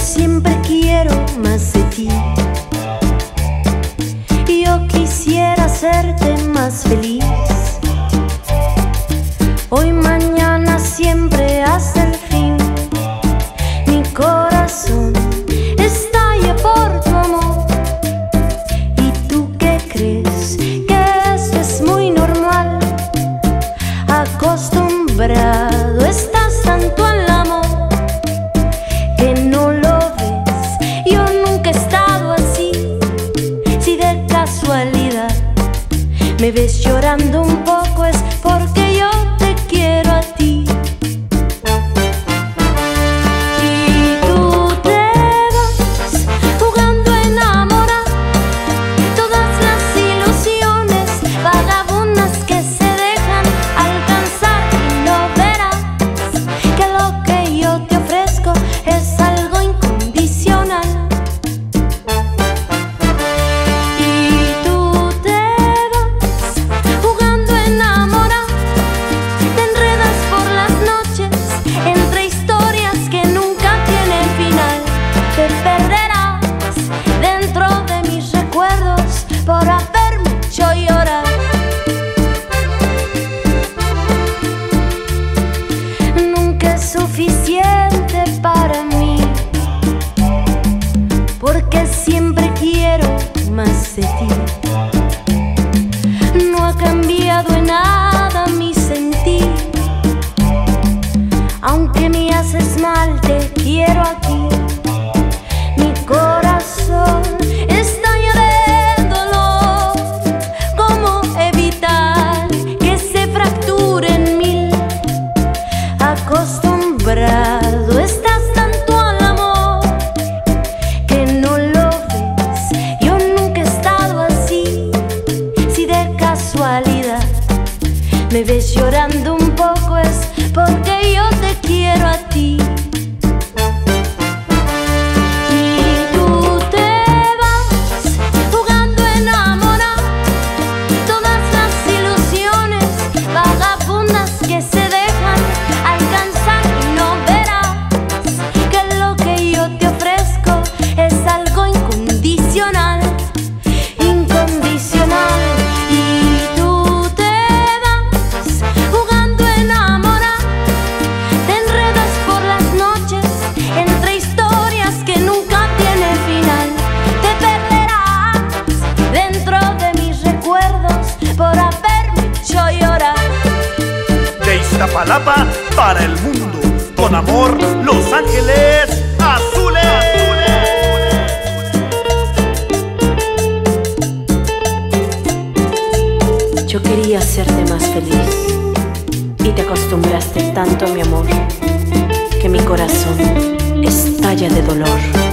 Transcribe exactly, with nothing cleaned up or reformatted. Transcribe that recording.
siempre quiero más de ti. Yo quisiera hacerte más feliz. Hoy, mañana, siempre hasta el fin. Mi corazón estalla por tu amor. ¿Y tú qué crees? Que esto es muy normal. Acostumbrado estás tanto al amor que no lo ves. Yo nunca he estado así. Si de casualidad me ves llorando un poco, es porque yo te quiero a ti. Y tú te vas jugando a enamorar todas las ilusiones vagabundas que se dejan alcanzar, y no verás que lo que yo te ofrezco es algo incondicional. Y tú te vas jugando a enamorar, te enredas por las noches entre historias que nunca tienen final. Te perderás dentro de mis recuerdos por haberme hecho llorar. Nunca es suficiente para mí, porque siempre quiero más de ti. No ha cambiado en nada mi sentir. Aunque me haces mal, te quiero aquí. Mi corazón estalla de dolor. ¿Cómo evitar que se fracture en mil? Acostumbrado estás tanto al amor que no lo ves. Yo nunca he estado así. Si de casualidad me ves llorando un poco, es porque yo te quiero a ti. Y tú te vas jugando a enamorar todas las ilusiones vagabundas que se dejan alcanzar, y no verás que lo que yo te ofrezco es algo incondicional. Incondicional. Y tú te vas jugando a enamorar, te enredas por las noches entre historias que nunca tienen final. Te perderás dentro de mis recuerdos por haberme hecho llorar. De Iztapalapa para el mundo, con amor, Los Ángeles Azules. Yo quería hacerte más feliz y te acostumbraste tanto a mi amor que mi corazón estalla de dolor.